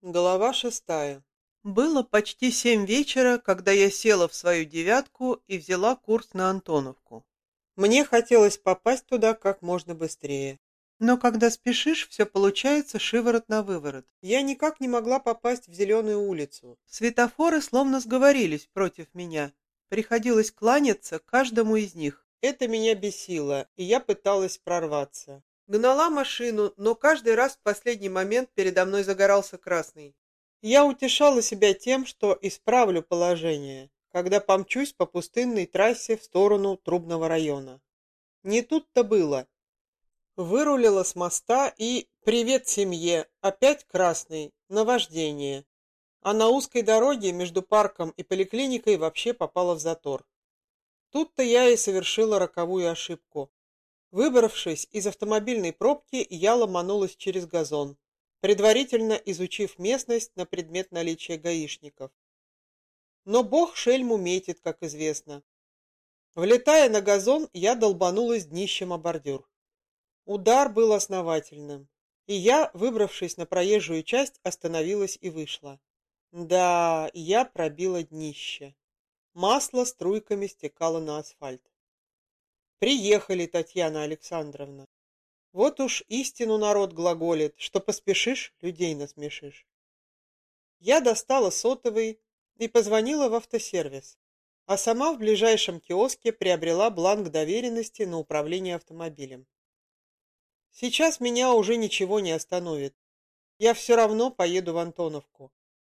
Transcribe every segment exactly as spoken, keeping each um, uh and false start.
Глава шестая. Было почти семь вечера, когда я села в свою девятку и взяла курс на Антоновку. Мне хотелось попасть туда как можно быстрее. Но когда спешишь, все получается шиворот на выворот. Я никак не могла попасть в Зеленую улицу. Светофоры словно сговорились против меня. Приходилось кланяться каждому из них. Это меня бесило, и я пыталась прорваться. Гнала машину, но каждый раз в последний момент передо мной загорался красный. Я утешала себя тем, что исправлю положение, когда помчусь по пустынной трассе в сторону Трубного района. Не тут-то было. Вырулила с моста и «Привет семье!» Опять красный, наваждение. А на узкой дороге между парком и поликлиникой вообще попала в затор. Тут-то я и совершила роковую ошибку. Выбравшись из автомобильной пробки, я ломанулась через газон, предварительно изучив местность на предмет наличия гаишников. Но бог шельму метит, как известно. Влетая на газон, я долбанулась днищем о бордюр. Удар был основательным, и я, выбравшись на проезжую часть, остановилась и вышла. Да, я пробила днище. Масло струйками стекало на асфальт. Приехали, Татьяна Александровна. Вот уж истину народ глаголит, что поспешишь, людей насмешишь. Я достала сотовый и позвонила в автосервис, а сама в ближайшем киоске приобрела бланк доверенности на управление автомобилем. Сейчас меня уже ничего не остановит. Я все равно поеду в Антоновку.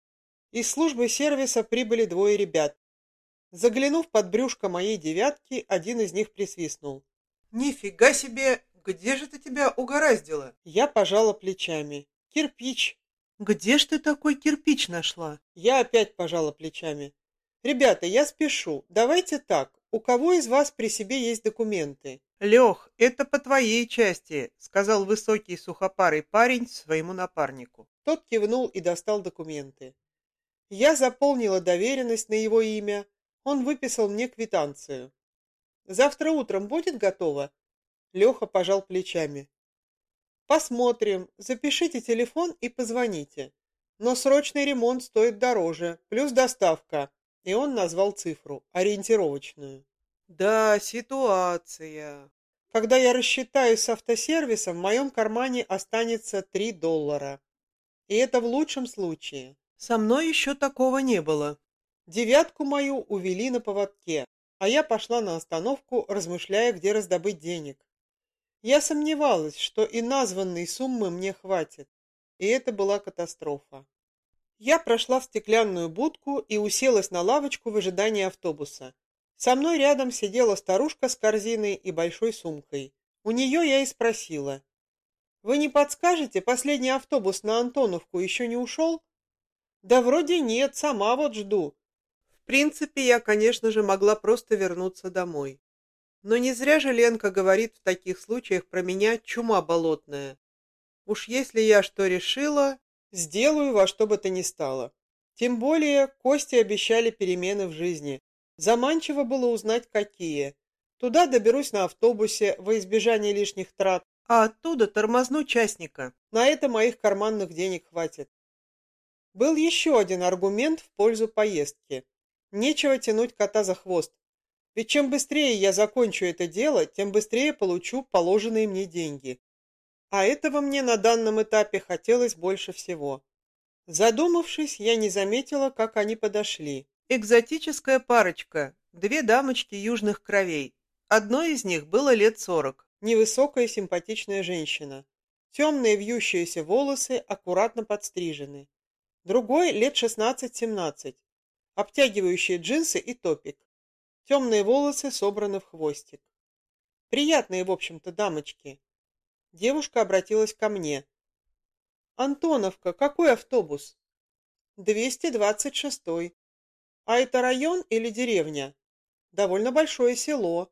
Из службы сервиса прибыли двое ребят. Заглянув под брюшко моей девятки, один из них присвистнул. «Нифига себе! Где же ты тебя угораздило?» Я пожала плечами. «Кирпич!» «Где ж ты такой кирпич нашла?» Я опять пожала плечами. «Ребята, я спешу. Давайте так. У кого из вас при себе есть документы?» «Лех, это по твоей части», — сказал высокий сухопарый парень своему напарнику. Тот кивнул и достал документы. Я заполнила доверенность на его имя. Он выписал мне квитанцию. «Завтра утром будет готово?» Леха пожал плечами. «Посмотрим. Запишите телефон и позвоните. Но срочный ремонт стоит дороже, плюс доставка». И он назвал цифру, ориентировочную. «Да, ситуация. Когда я рассчитаюсь с автосервисом, в моем кармане останется три доллара. И это в лучшем случае. Со мной еще такого не было». Девятку мою увели на поводке, а я пошла на остановку, размышляя, где раздобыть денег. Я сомневалась, что и названной суммы мне хватит, и это была катастрофа. Я прошла в стеклянную будку и уселась на лавочку в ожидании автобуса. Со мной рядом сидела старушка с корзиной и большой сумкой. У нее я и спросила. «Вы не подскажете, последний автобус на Антоновку еще не ушел?» «Да вроде нет, сама вот жду». В принципе, я, конечно же, могла просто вернуться домой. Но не зря же Ленка говорит в таких случаях про меня чума болотная. Уж если я что решила, сделаю во что бы то ни стало. Тем более, Косте обещали перемены в жизни. Заманчиво было узнать, какие. Туда доберусь на автобусе во избежание лишних трат, а оттуда тормозну частника. На это моих карманных денег хватит. Был еще один аргумент в пользу поездки. Нечего тянуть кота за хвост. Ведь чем быстрее я закончу это дело, тем быстрее получу положенные мне деньги. А этого мне на данном этапе хотелось больше всего. Задумавшись, я не заметила, как они подошли. Экзотическая парочка, две дамочки южных кровей. Одной из них было лет сорок, невысокая симпатичная женщина. Темные вьющиеся волосы аккуратно подстрижены. Другой лет шестнадцать-семнадцать. Обтягивающие джинсы и топик. Темные волосы собраны в хвостик. Приятные, в общем-то, дамочки. Девушка обратилась ко мне. «Антоновка, какой автобус?» двести двадцать шестой. «А это район или деревня?» «Довольно большое село».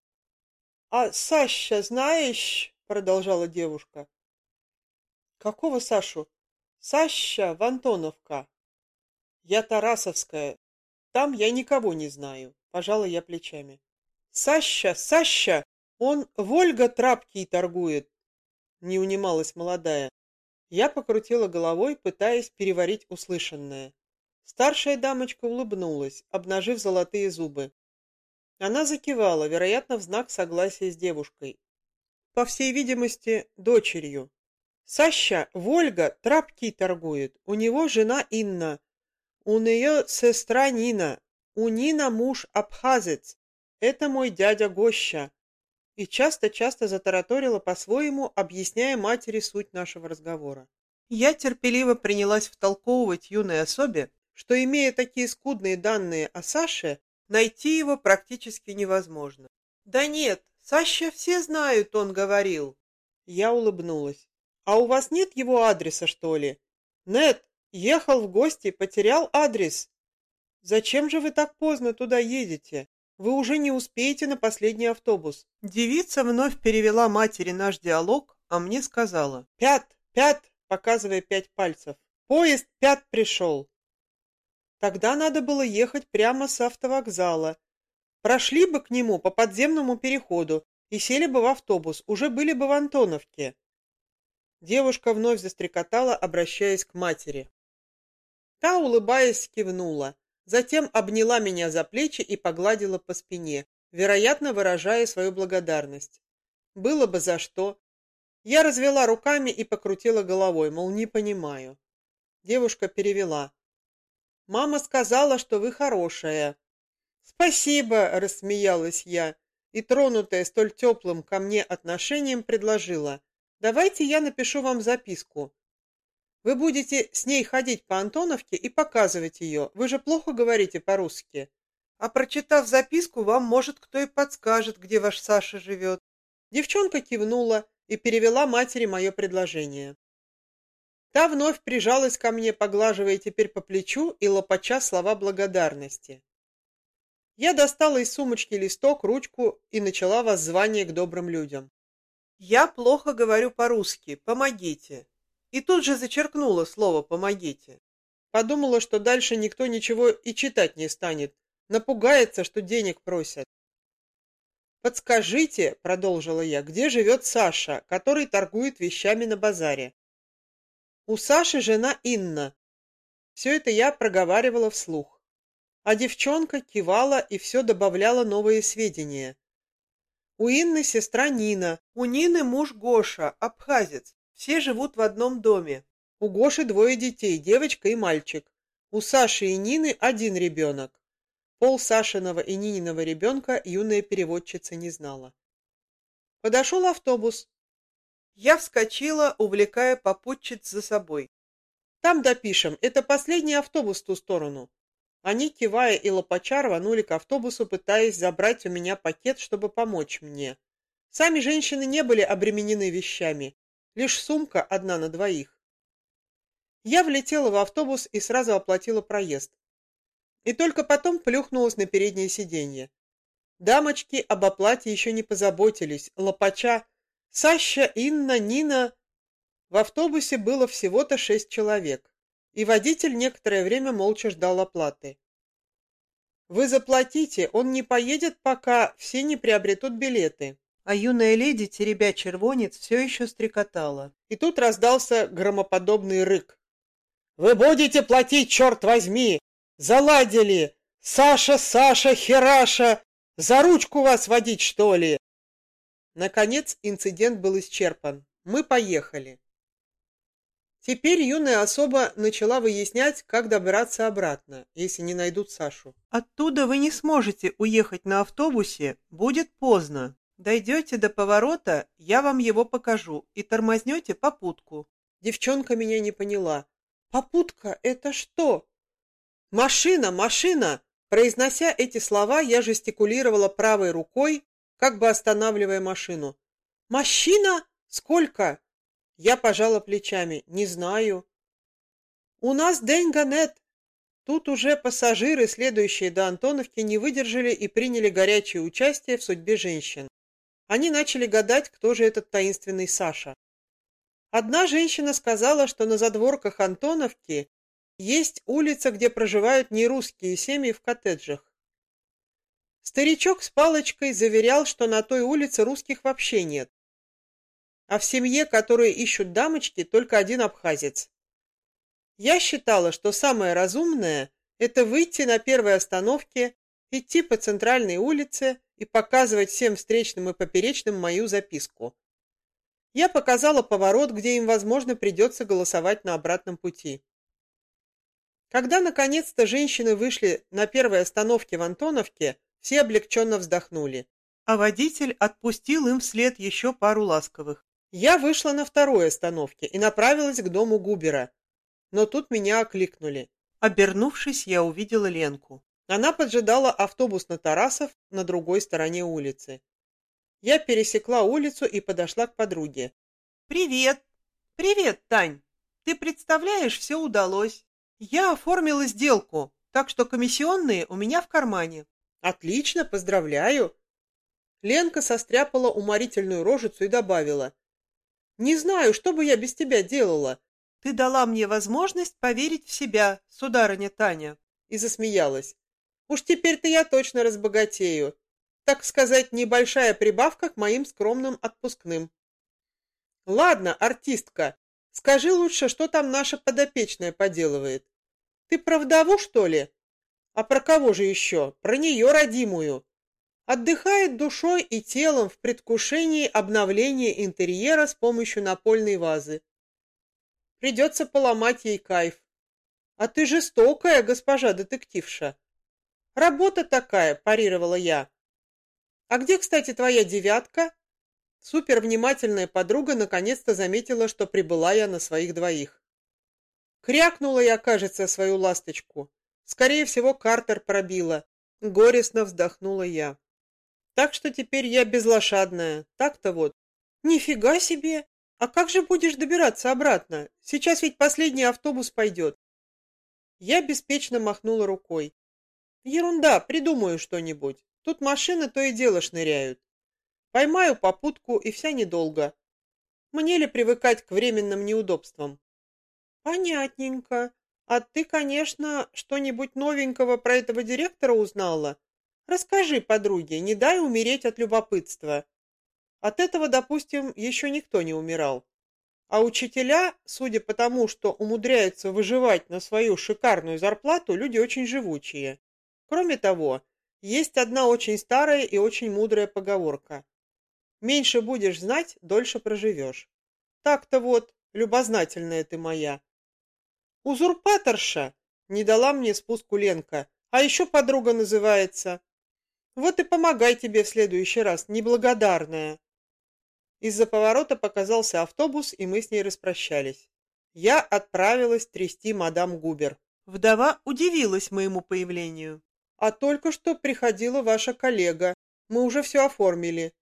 «А Саща знаешь?» — продолжала девушка. «Какого Сашу?» «Саща в Антоновка». «Я Тарасовская. Там я никого не знаю», — пожала я плечами. «Саща, Саща, он Вольга Трапкий торгует», — не унималась молодая. Я покрутила головой, пытаясь переварить услышанное. Старшая дамочка улыбнулась, обнажив золотые зубы. Она закивала, вероятно, в знак согласия с девушкой. По всей видимости, дочерью. Саша, Вольга, трапки торгует. У него жена Инна. У нее сестра Нина. У Нина муж абхазец. Это мой дядя Гоща. И часто-часто затараторила по-своему, объясняя матери суть нашего разговора. Я терпеливо принялась втолковывать юной особе, что, имея такие скудные данные о Саше, найти его практически невозможно. «Да нет, Саша все знают», — он говорил. Я улыбнулась. «А у вас нет его адреса, что ли?» «Нет, ехал в гости, потерял адрес». «Зачем же вы так поздно туда едете? Вы уже не успеете на последний автобус». Девица вновь перевела матери наш диалог, а мне сказала: «Пят, пят», показывая пять пальцев. «Поезд пят пришел». Тогда надо было ехать прямо с автовокзала. Прошли бы к нему по подземному переходу и сели бы в автобус, уже были бы в Антоновке. Девушка вновь застрекотала, обращаясь к матери. Та, улыбаясь, кивнула, затем обняла меня за плечи и погладила по спине, вероятно, выражая свою благодарность. Было бы за что. Я развела руками и покрутила головой, мол, не понимаю. Девушка перевела. «Мама сказала, что вы хорошая». «Спасибо», — рассмеялась я, и, тронутая столь теплым ко мне отношением, предложила: «Давайте я напишу вам записку. Вы будете с ней ходить по Антоновке и показывать ее. Вы же плохо говорите по-русски. А прочитав записку, вам, может, кто и подскажет, где ваш Саша живет». Девчонка кивнула и перевела матери мое предложение. Та вновь прижалась ко мне, поглаживая теперь по плечу и лопача слова благодарности. Я достала из сумочки листок, ручку и начала воззвание к добрым людям. «Я плохо говорю по-русски. Помогите». И тут же зачеркнула слово «помогите». Подумала, что дальше никто ничего и читать не станет. Напугается, что денег просят. «Подскажите», — продолжила я, — «где живет Саша, который торгует вещами на базаре?» «У Саши жена Инна». Все это я проговаривала вслух. А девчонка кивала и все добавляла новые сведения. У Инны сестра Нина, у Нины муж Гоша, абхазец. Все живут в одном доме. У Гоши двое детей, девочка и мальчик. У Саши и Нины один ребенок. Пол Сашиного и Нининого ребенка юная переводчица не знала. Подошел автобус. Я вскочила, увлекая попутчиц за собой. «Там допишем, это последний автобус в ту сторону». Они, кивая и лопача, рванули к автобусу, пытаясь забрать у меня пакет, чтобы помочь мне. Сами женщины не были обременены вещами, лишь сумка одна на двоих. Я влетела в автобус и сразу оплатила проезд. И только потом плюхнулась на переднее сиденье. Дамочки об оплате еще не позаботились, лопача: «Саша, Инна, Нина». В автобусе было всего-то шесть человек, и водитель некоторое время молча ждал оплаты. «Вы заплатите, он не поедет, пока все не приобретут билеты». А юная леди, теребя червонец, все еще стрекотала. И тут раздался громоподобный рык. «Вы будете платить, черт возьми! Заладили! Саша, Саша, Хераша! За ручку вас водить, что ли?» Наконец инцидент был исчерпан. Мы поехали. Теперь юная особа начала выяснять, как добраться обратно, если не найдут Сашу. «Оттуда вы не сможете уехать на автобусе, будет поздно. Дойдете до поворота, я вам его покажу, и тормознете попутку». Девчонка меня не поняла. «Попутка — это что?» «Машина, машина!» Произнося эти слова, я жестикулировала правой рукой, как бы останавливая машину. «Мужчина? Сколько?» Я пожала плечами. «Не знаю». «У нас деньга нет». Тут уже пассажиры, следующие до Антоновки, не выдержали и приняли горячее участие в судьбе женщин. Они начали гадать, кто же этот таинственный Саша. Одна женщина сказала, что на задворках Антоновки есть улица, где проживают нерусские семьи в коттеджах. Старичок с палочкой заверял, что на той улице русских вообще нет. а в семье, которые ищут дамочки, только один абхазец. Я считала, что самое разумное – это выйти на первой остановке, идти по центральной улице и показывать всем встречным и поперечным мою записку. Я показала поворот, где им, возможно, придется голосовать на обратном пути. Когда, наконец-то, женщины вышли на первой остановке в Антоновке, все облегченно вздохнули, а водитель отпустил им вслед еще пару ласковых. Я вышла на второй остановке и направилась к дому Губера, но тут меня окликнули. Обернувшись, я увидела Ленку. Она поджидала автобус на Тарасов на другой стороне улицы. Я пересекла улицу и подошла к подруге. «Привет! Привет, Тань! Ты представляешь, все удалось. Я оформила сделку, так что комиссионные у меня в кармане». «Отлично, поздравляю!» Ленка состряпала уморительную рожицу и добавила. «Не знаю, что бы я без тебя делала. Ты дала мне возможность поверить в себя, сударыня Таня». И засмеялась. «Уж теперь-то я точно разбогатею. Так сказать, небольшая прибавка к моим скромным отпускным». «Ладно, артистка, скажи лучше, что там наша подопечная поделывает. Ты про вдову, что ли? А про кого же еще? Про нее, родимую. Отдыхает душой и телом в предвкушении обновления интерьера с помощью напольной вазы. Придется поломать ей кайф. А ты жестокая, госпожа детективша». «Работа такая», – парировала я. «А где, кстати, твоя девятка?» Супервнимательная подруга наконец-то заметила, что прибыла я на своих двоих. Крякнула я, кажется, свою ласточку. Скорее всего, Картер пробила. Горестно вздохнула я. Так что теперь я безлошадная. Так-то вот. Нифига себе! А как же будешь добираться обратно? Сейчас ведь последний автобус пойдет. Я беспечно махнула рукой. Ерунда, придумаю что-нибудь. Тут машины то и дело шныряют. Поймаю попутку, и вся недолго. Мне ли привыкать к временным неудобствам? Понятненько. А ты, конечно, что-нибудь новенького про этого директора узнала? Расскажи подруге, не дай умереть от любопытства. От этого, допустим, еще никто не умирал. А учителя, судя по тому, что умудряются выживать на свою шикарную зарплату, люди очень живучие. Кроме того, есть одна очень старая и очень мудрая поговорка. Меньше будешь знать, дольше проживешь. Так-то вот, любознательная ты моя. Узурпаторша, не дала мне спуску Ленка, а еще подруга называется. Вот и помогай тебе в следующий раз, неблагодарная. Из-за поворота показался автобус, и мы с ней распрощались. Я отправилась трясти мадам Губер. Вдова удивилась моему появлению. А только что приходила ваша коллега. Мы уже все оформили.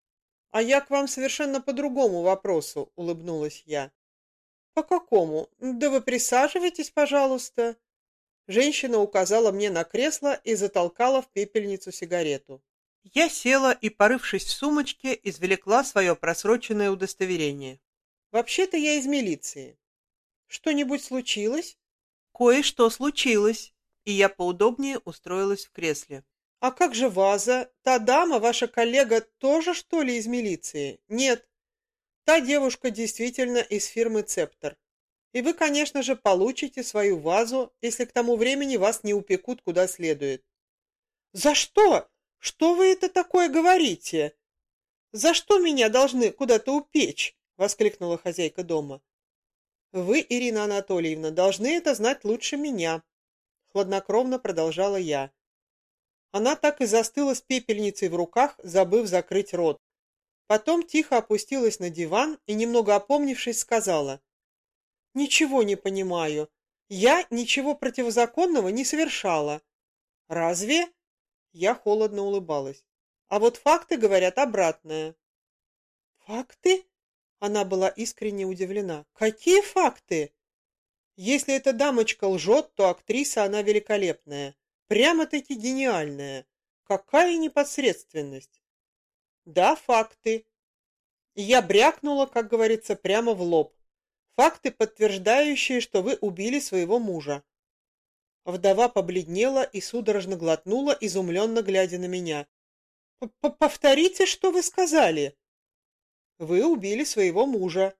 А я к вам совершенно по другому вопросу, улыбнулась я. По какому? Да вы присаживайтесь, пожалуйста. Женщина указала мне на кресло и затолкала в пепельницу сигарету. Я села и, порывшись в сумочке, извлекла свое просроченное удостоверение. Вообще-то я из милиции. Что-нибудь случилось? Кое-что случилось, и я поудобнее устроилась в кресле. А как же ваза? Та дама, ваша коллега, тоже, что ли, из милиции? Нет. Та девушка действительно из фирмы «Цептор». И вы, конечно же, получите свою вазу, если к тому времени вас не упекут куда следует. За что? Что вы это такое говорите? За что меня должны куда-то упечь? Воскликнула хозяйка дома. Вы, Ирина Анатольевна, должны это знать лучше меня. Хладнокровно продолжала я. Она так и застыла с пепельницей в руках, забыв закрыть рот. Потом тихо опустилась на диван и, немного опомнившись, сказала. «Ничего не понимаю. Я ничего противозаконного не совершала». «Разве?» Я холодно улыбалась. «А вот факты говорят обратное». «Факты?» Она была искренне удивлена. «Какие факты?» «Если эта дамочка лжет, то актриса она великолепная. Прямо-таки гениальная. Какая непосредственность!» «Да, факты». Я брякнула, как говорится, прямо в лоб. «Факты, подтверждающие, что вы убили своего мужа». Вдова побледнела и судорожно глотнула, изумленно глядя на меня. «Повторите, что вы сказали?» Вы убили своего мужа.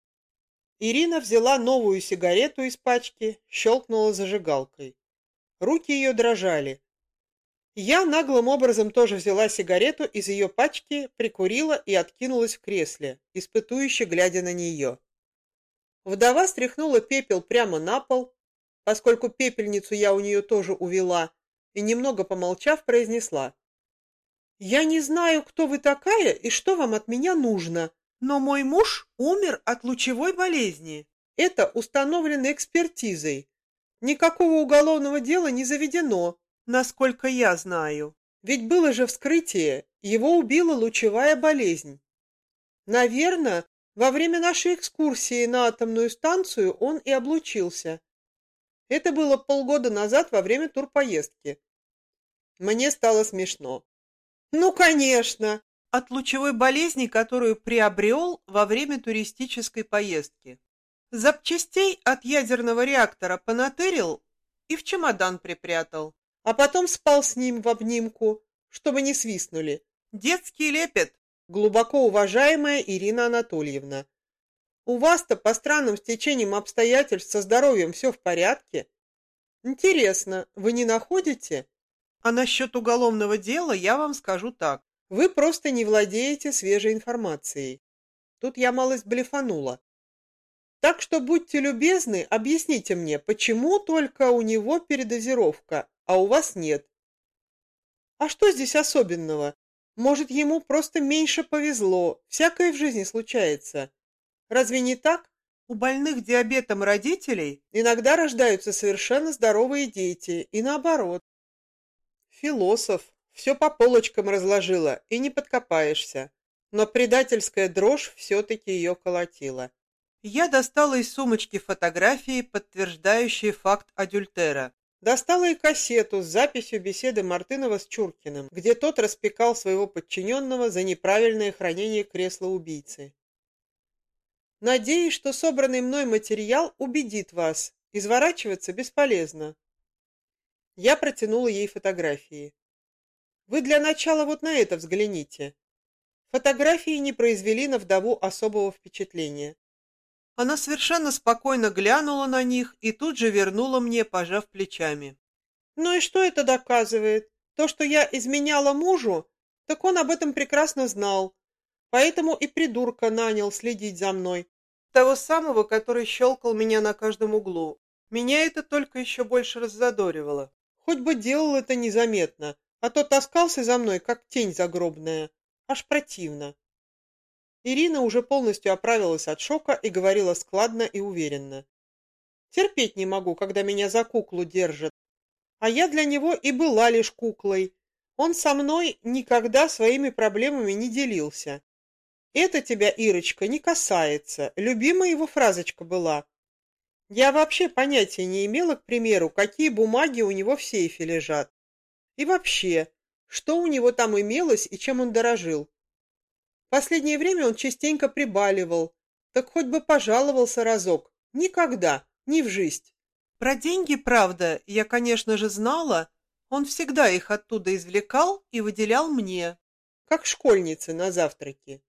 Ирина взяла новую сигарету из пачки, щелкнула зажигалкой. Руки ее дрожали. Я наглым образом тоже взяла сигарету из ее пачки, прикурила и откинулась в кресле, испытующе глядя на нее. Вдова стряхнула пепел прямо на пол, поскольку пепельницу я у нее тоже увела, и, немного помолчав, произнесла: «Я не знаю, кто вы такая и что вам от меня нужно, но мой муж умер от лучевой болезни. Это установлено экспертизой. Никакого уголовного дела не заведено, насколько я знаю. Ведь было же вскрытие, его убила лучевая болезнь. Наверное, во время нашей экскурсии на атомную станцию он и облучился. Это было полгода назад во время турпоездки». Мне стало смешно. «Ну, конечно, от лучевой болезни, которую приобрел во время туристической поездки. Запчастей от ядерного реактора понатырил и в чемодан припрятал, а потом спал с ним в обнимку, чтобы не свистнули. Детский лепет, глубоко уважаемая Ирина Анатольевна. У вас-то по странным стечениям обстоятельств со здоровьем все в порядке? Интересно, вы не находите? А насчет уголовного дела я вам скажу так. Вы просто не владеете свежей информацией. Тут я малость блефанула. Так что будьте любезны, объясните мне, почему только у него передозировка, а у вас нет? А что здесь особенного? Может, ему просто меньше повезло, всякое в жизни случается. Разве не так? У больных диабетом родителей иногда рождаются совершенно здоровые дети, и наоборот. Философ. Все по полочкам разложила, и не подкопаешься. Но предательская дрожь все-таки ее колотила. Я достала из сумочки фотографии, подтверждающие факт адюльтера. Достала и кассету с записью беседы Мартынова с Чуркиным, где тот распекал своего подчиненного за неправильное хранение кресла убийцы. Надеюсь, что собранный мной материал убедит вас. Изворачиваться бесполезно. Я протянула ей фотографии. Вы для начала вот на это взгляните. Фотографии не произвели на вдову особого впечатления. Она совершенно спокойно глянула на них и тут же вернула мне, пожав плечами. Ну и что это доказывает? То, что я изменяла мужу, так он об этом прекрасно знал. Поэтому и придурка нанял следить за мной. Того самого, который щелкал меня на каждом углу. Меня это только еще больше раззадоривало. Хоть бы делал это незаметно, а то таскался за мной, как тень загробная. Аж противно. Ирина уже полностью оправилась от шока и говорила складно и уверенно. Терпеть не могу, когда меня за куклу держат. А я для него и была лишь куклой. Он со мной никогда своими проблемами не делился. Это тебя, Ирочка, не касается. Любимая его фразочка была. Я вообще понятия не имела, к примеру, какие бумаги у него в сейфе лежат. И вообще, что у него там имелось и чем он дорожил. Последнее время он частенько прибаливал, так хоть бы пожаловался разок. Никогда, ни в жизнь. Про деньги, правда, я, конечно же, знала. Он всегда их оттуда извлекал и выделял мне, как школьницы на завтраке.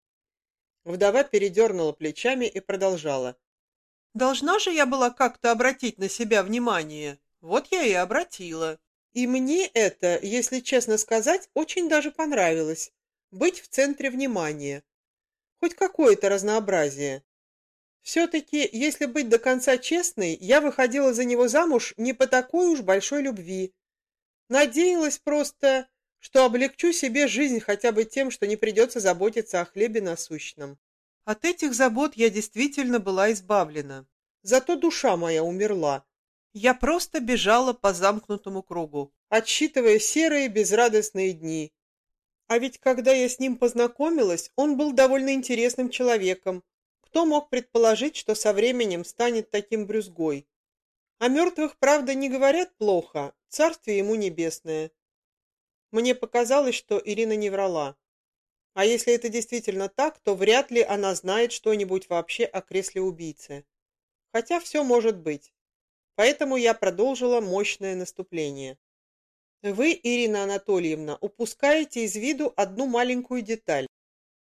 Вдова передернула плечами и продолжала. Должна же я была как-то обратить на себя внимание. Вот я и обратила. И мне это, если честно сказать, очень даже понравилось. Быть в центре внимания. Хоть какое-то разнообразие. Все-таки, если быть до конца честной, я выходила за него замуж не по такой уж большой любви. Надеялась просто, что облегчу себе жизнь хотя бы тем, что не придется заботиться о хлебе насущном. От этих забот я действительно была избавлена. Зато душа моя умерла. Я просто бежала по замкнутому кругу, отсчитывая серые безрадостные дни. А ведь когда я с ним познакомилась, он был довольно интересным человеком. Кто мог предположить, что со временем станет таким брюзгой? О мертвых, правда, не говорят плохо, царствие ему небесное. Мне показалось, что Ирина не врала. А если это действительно так, то вряд ли она знает что-нибудь вообще о кресле убийцы. Хотя все может быть. Поэтому я продолжила мощное наступление. Вы, Ирина Анатольевна, упускаете из виду одну маленькую деталь.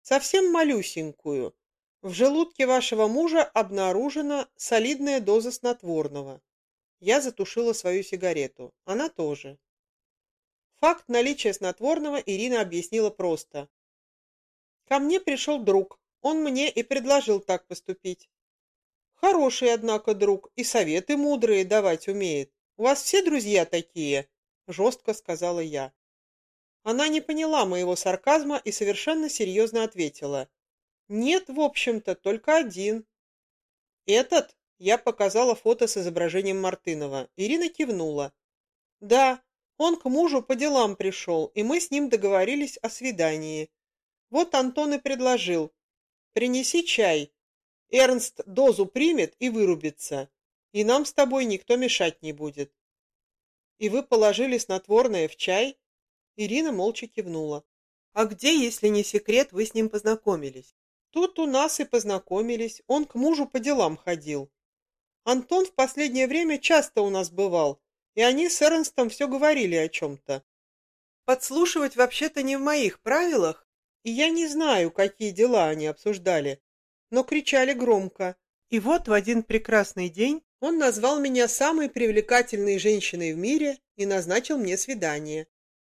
Совсем малюсенькую. В желудке вашего мужа обнаружена солидная доза снотворного. Я затушила свою сигарету. Она тоже. Факт наличия снотворного Ирина объяснила просто. Ко мне пришел друг. Он мне и предложил так поступить. Хороший, однако, друг, и советы мудрые давать умеет. У вас все друзья такие? Жестко сказала я. Она не поняла моего сарказма и совершенно серьезно ответила. Нет, в общем-то, только один. Этот? Я показала фото с изображением Мартынова. Ирина кивнула. Да, он к мужу по делам пришел, и мы с ним договорились о свидании. Вот Антон и предложил. Принеси чай. Эрнст дозу примет и вырубится. И нам с тобой никто мешать не будет. И вы положили снотворное в чай? Ирина молча кивнула. А где, если не секрет, вы с ним познакомились? Тут у нас и познакомились. Он к мужу по делам ходил. Антон в последнее время часто у нас бывал, и они с Эрнстом все говорили о чем-то. Подслушивать вообще-то не в моих правилах, и я не знаю, какие дела они обсуждали, но кричали громко. И вот в один прекрасный день он назвал меня самой привлекательной женщиной в мире и назначил мне свидание.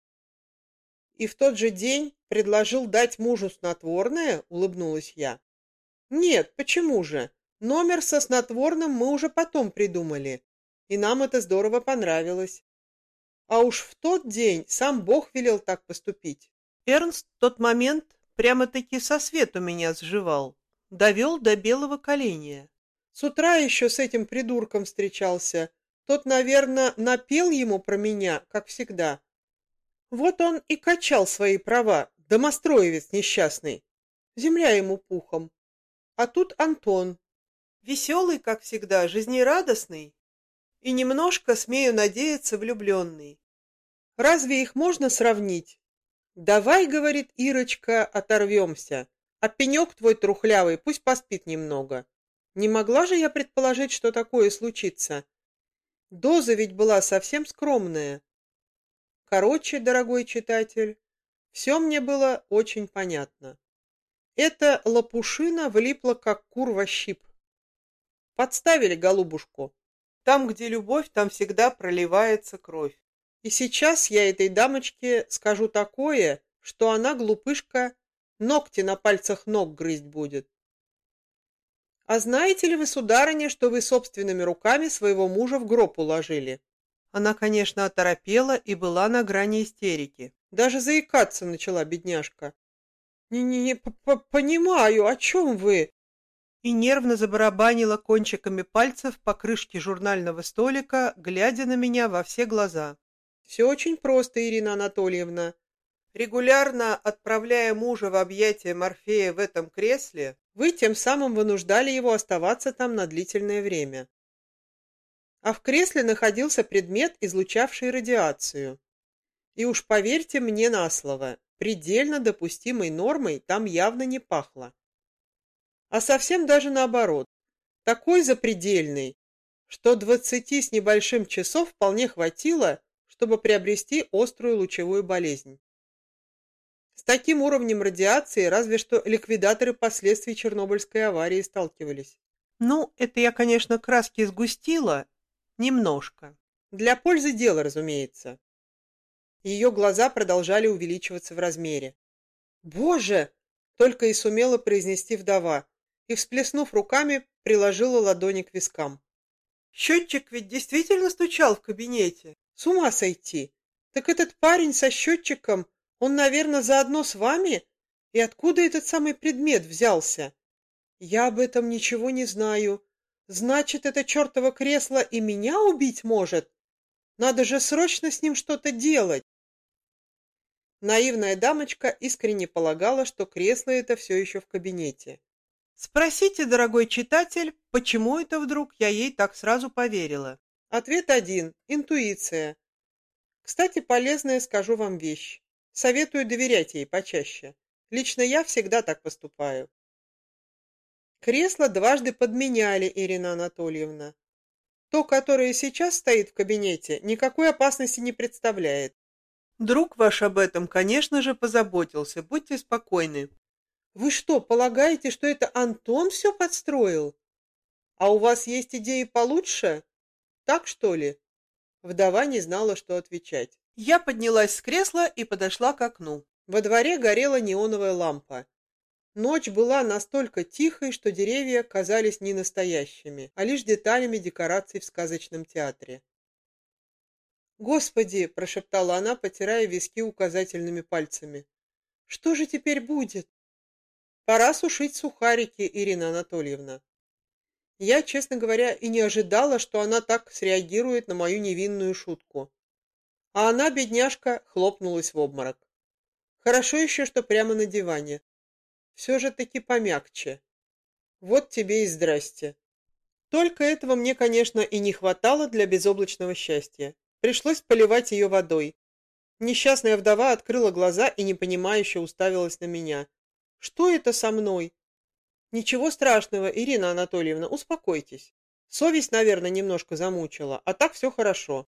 И в тот же день предложил дать мужу снотворное, улыбнулась я. Нет, почему же? Номер со снотворным мы уже потом придумали, и нам это здорово понравилось. А уж в тот день сам Бог велел так поступить. Эрнст в тот момент прямо-таки со свету меня сживал, довел до белого коленя. С утра еще с этим придурком встречался. Тот, наверное, напел ему про меня, как всегда. Вот он и качал свои права, домостроевец несчастный. Земля ему пухом. А тут Антон. Веселый, как всегда, жизнерадостный и немножко, смею надеяться, влюбленный. Разве их можно сравнить? Давай, говорит Ирочка, оторвемся, а пенек твой трухлявый пусть поспит немного. Не могла же я предположить, что такое случится? Доза ведь была совсем скромная. Короче, дорогой читатель, все мне было очень понятно. Эта лопушина влипла, как кур во щип. Подставили голубушку. Там, где любовь, там всегда проливается кровь. И сейчас я этой дамочке скажу такое, что она, глупышка, ногти на пальцах ног грызть будет. А знаете ли вы, сударыня, что вы собственными руками своего мужа в гроб уложили? Она, конечно, оторопела и была на грани истерики. Даже заикаться начала бедняжка. «Не-не-не, понимаю, о чем вы?» И нервно забарабанила кончиками пальцев по крышке журнального столика, глядя на меня во все глаза. «Все очень просто, Ирина Анатольевна. Регулярно отправляя мужа в объятия Морфея в этом кресле, вы тем самым вынуждали его оставаться там на длительное время. А в кресле находился предмет, излучавший радиацию. И уж поверьте мне на слово, предельно допустимой нормой там явно не пахло. А совсем даже наоборот, такой запредельный, что двадцати с небольшим часов вполне хватило, чтобы приобрести острую лучевую болезнь. С таким уровнем радиации разве что ликвидаторы последствий Чернобыльской аварии сталкивались. Ну, это я, конечно, краски сгустила, немножко. Для пользы дела, разумеется. Ее глаза продолжали увеличиваться в размере. «Боже!» — только и сумела произнести вдова, и, всплеснув руками, приложила ладони к вискам. «Счетчик ведь действительно стучал в кабинете. С ума сойти! Так этот парень со счетчиком, он, наверное, заодно с вами? И откуда этот самый предмет взялся? Я об этом ничего не знаю. Значит, это чертово кресло и меня убить может? Надо же срочно с ним что-то делать!» Наивная дамочка искренне полагала, что кресло это все еще в кабинете. Спросите, дорогой читатель, почему это вдруг я ей так сразу поверила? Ответ один – интуиция. Кстати, полезная, скажу вам, вещь. Советую доверять ей почаще. Лично я всегда так поступаю. Кресло дважды подменяли, Ирина Анатольевна. То, которое сейчас стоит в кабинете, никакой опасности не представляет. Друг ваш об этом, конечно же, позаботился, будьте спокойны. Вы что, полагаете, что это Антон все подстроил? А у вас есть идеи получше? Так что ли? Вдова не знала, что отвечать. Я поднялась с кресла и подошла к окну. Во дворе горела неоновая лампа. Ночь была настолько тихой, что деревья казались не настоящими, а лишь деталями декораций в сказочном театре. «Господи!» – прошептала она, потирая виски указательными пальцами. «Что же теперь будет?» «Пора сушить сухарики, Ирина Анатольевна». Я, честно говоря, и не ожидала, что она так среагирует на мою невинную шутку. А она, бедняжка, хлопнулась в обморок. Хорошо еще, что прямо на диване. Все же таки помягче. Вот тебе и здрасте. Только этого мне, конечно, и не хватало для безоблачного счастья. Пришлось поливать ее водой. Несчастная вдова открыла глаза и непонимающе уставилась на меня. Что это со мной? Ничего страшного, Ирина Анатольевна, успокойтесь. Совесть, наверное, немножко замучила, а так все хорошо.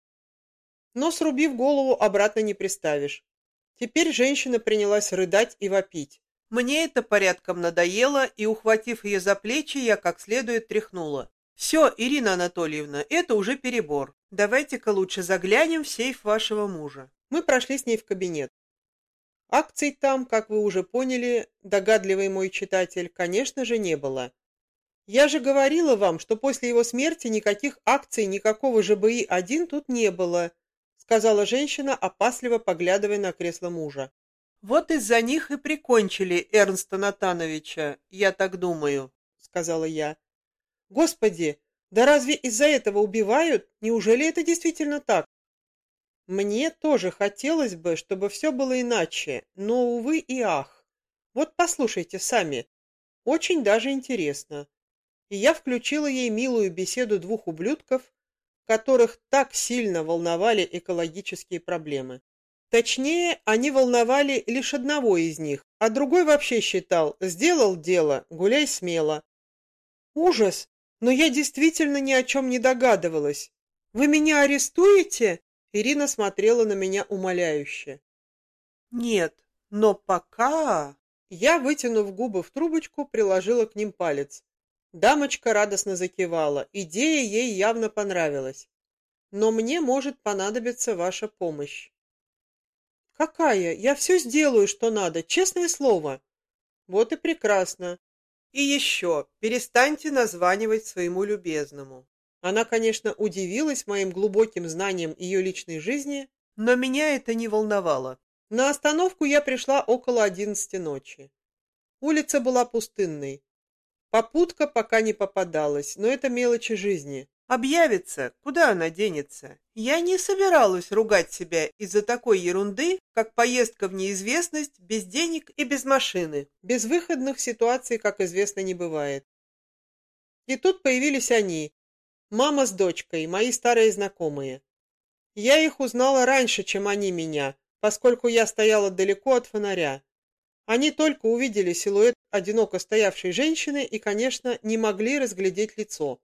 Но срубив голову, обратно не приставишь. Теперь женщина принялась рыдать и вопить. Мне это порядком надоело, и, ухватив ее за плечи, я как следует тряхнула. «Все, Ирина Анатольевна, это уже перебор. Давайте-ка лучше заглянем в сейф вашего мужа». Мы прошли с ней в кабинет. Акций там, как вы уже поняли, догадливый мой читатель, конечно же, не было. Я же говорила вам, что после его смерти никаких акций, никакого ЖБИ один тут не было, сказала женщина, опасливо поглядывая на кресло мужа. Вот из-за них и прикончили Эрнста Натановича, я так думаю, сказала я. Господи, да разве из-за этого убивают? Неужели это действительно так? Мне тоже хотелось бы, чтобы все было иначе, но, увы и ах. Вот послушайте сами, очень даже интересно. И я включила ей милую беседу двух ублюдков, которых так сильно волновали экологические проблемы. Точнее, они волновали лишь одного из них, а другой вообще считал: сделал дело, гуляй смело. Ужас! Но я действительно ни о чем не догадывалась. Вы меня арестуете? Ирина смотрела на меня умоляюще. Нет, но пока... Я, вытянув губы в трубочку, приложила к ним палец. Дамочка радостно закивала. Идея ей явно понравилась. Но мне может понадобиться ваша помощь. Какая? Я все сделаю, что надо, честное слово. Вот и прекрасно. И еще, перестаньте названивать своему любезному. Она, конечно, удивилась моим глубоким знанием ее личной жизни, но меня это не волновало. На остановку я пришла около одиннадцати ночи. Улица была пустынной. Попутка пока не попадалась, но это мелочи жизни. Объявится, куда она денется? Я не собиралась ругать себя из-за такой ерунды, как поездка в неизвестность, без денег и без машины. Безвыходных ситуаций, как известно, не бывает. И тут появились они. Мама с дочкой, мои старые знакомые. Я их узнала раньше, чем они меня, поскольку я стояла далеко от фонаря. Они только увидели силуэт одиноко стоявшей женщины и, конечно, не могли разглядеть лицо.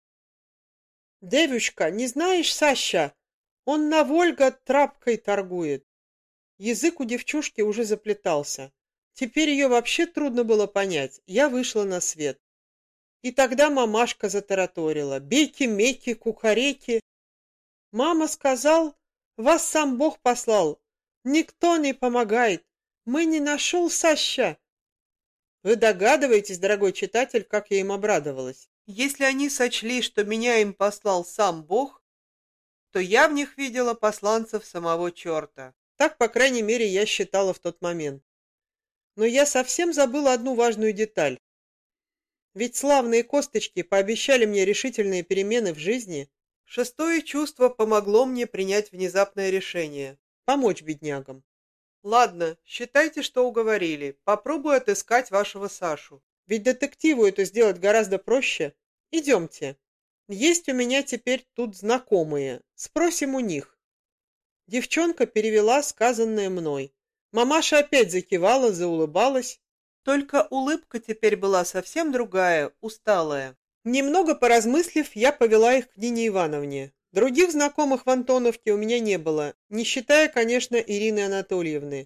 «Девушка, не знаешь Саща? Он на Вольга тряпкой торгует». Язык у девчушки уже заплетался. Теперь ее вообще трудно было понять. Я вышла на свет. И тогда мамашка затараторила. «Бейки-мейки, кукареки». Мама сказал: «Вас сам Бог послал. Никто не помогает. Мы не нашел Саща». Вы догадываетесь, дорогой читатель, как я им обрадовалась. Если они сочли, что меня им послал сам Бог, то я в них видела посланцев самого черта. Так, по крайней мере, я считала в тот момент. Но я совсем забыла одну важную деталь. Ведь славные косточки пообещали мне решительные перемены в жизни. Шестое чувство помогло мне принять внезапное решение. Помочь беднягам. Ладно, считайте, что уговорили. Попробую отыскать вашего Сашу. Ведь детективу это сделать гораздо проще. Идемте. Есть у меня теперь тут знакомые. Спросим у них. Девчонка перевела сказанное мной. Мамаша опять закивала, заулыбалась. Только улыбка теперь была совсем другая, усталая. Немного поразмыслив, я повела их к Нине Ивановне. Других знакомых в Антоновке у меня не было, не считая, конечно, Ирины Анатольевны.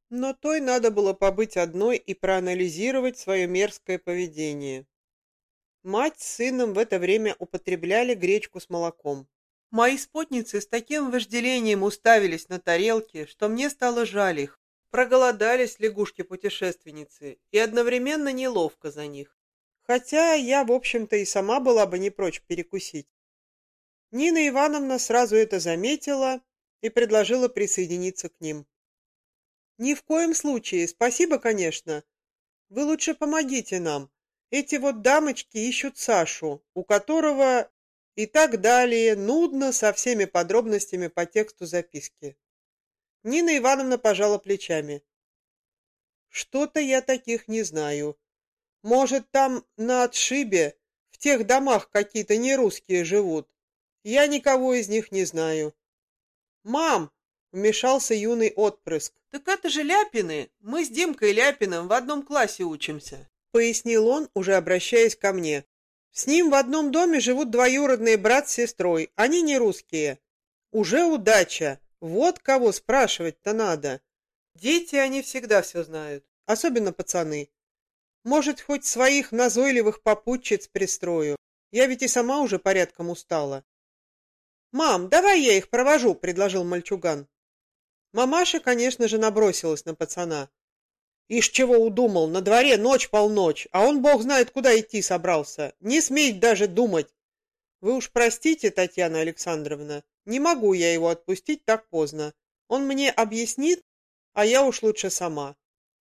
Но той надо было побыть одной и проанализировать свое мерзкое поведение. Мать с сыном в это время употребляли гречку с молоком. Мои спутницы с таким вожделением уставились на тарелки, что мне стало жаль их. Проголодались лягушки-путешественницы, и одновременно неловко за них. Хотя я, в общем-то, и сама была бы не прочь перекусить. Нина Ивановна сразу это заметила и предложила присоединиться к ним. «Ни в коем случае, спасибо, конечно. Вы лучше помогите нам. Эти вот дамочки ищут Сашу, у которого...» И так далее, нудно, со всеми подробностями по тексту записки. Нина Ивановна пожала плечами. «Что-то я таких не знаю. Может, там на отшибе, в тех домах какие-то нерусские живут. Я никого из них не знаю». «Мам!» — вмешался юный отпрыск. «Так это же Ляпины. Мы с Димкой Ляпиным в одном классе учимся», — пояснил он, уже обращаясь ко мне. «С ним в одном доме живут двоюродные брат с сестрой. Они не русские. Уже удача. Вот кого спрашивать-то надо. Дети, они всегда все знают. Особенно пацаны. Может, хоть своих назойливых попутчиц пристрою. Я ведь и сама уже порядком устала». «Мам, давай я их провожу», — предложил мальчуган. Мамаша, конечно же, набросилась на пацана. «Ишь чего удумал, на дворе ночь-полночь, а он бог знает куда идти собрался. Не смей даже думать. Вы уж простите, Татьяна Александровна, не могу я его отпустить так поздно. Он мне объяснит, а я уж лучше сама».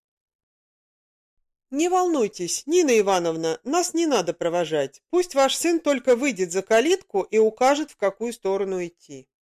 «Не волнуйтесь, Нина Ивановна, нас не надо провожать. Пусть ваш сын только выйдет за калитку и укажет, в какую сторону идти».